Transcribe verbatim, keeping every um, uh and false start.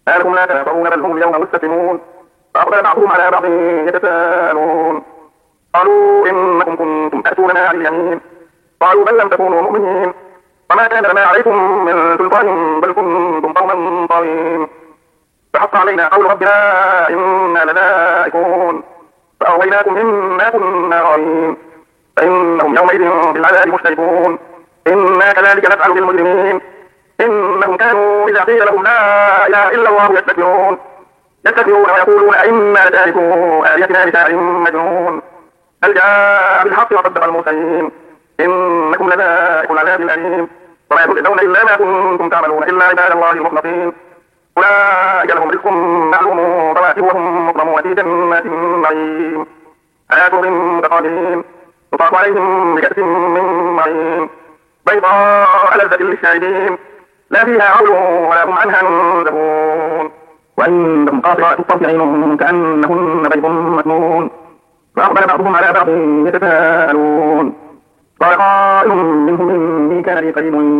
ما لكم لا تناصرون بل هم اليوم مستسلمون. فأقبل بعضهم على بعض يتساءلون قالوا إنكم كنتم تأتوننا عن اليمين قالوا بل لم تكونوا مؤمنين وما كان لنا عليكم من سلطان بل كنتم قوما طاغين فحق علينا قول ربنا إنا لذائقون فأغويناكم إنا كنا غاوين فإنهم يومئذ بالعذاب مشتركون إنا كذلك نفعل بالمجرمين إنهم كانوا إذا قيل لهم لا إله إلا الله يستكبرون يستكبرون ويقولون إنا لتاركو آلهتنا لشاعر مجنون بل جاء بالحق وصدق المرسلين إنكم لذائقون العذاب الأليم وما تجزون إلا ما كنتم تعملون إلا عباد الله المخلصين أولئك لهم رزق معلوم فواكه وهم مكرمون في جنات النعيم على سرر متقابلين يطاف عليهم بكأس من معين بيضاء لذة للشاربين لا فيها غول ولا هم عنها ينزفون وعندهم قاصرات الطرف عين كأنهن بيض مكنون فأقبل بعضهم على بعض يتساءلون قال قائل منهم إني كان لي قريب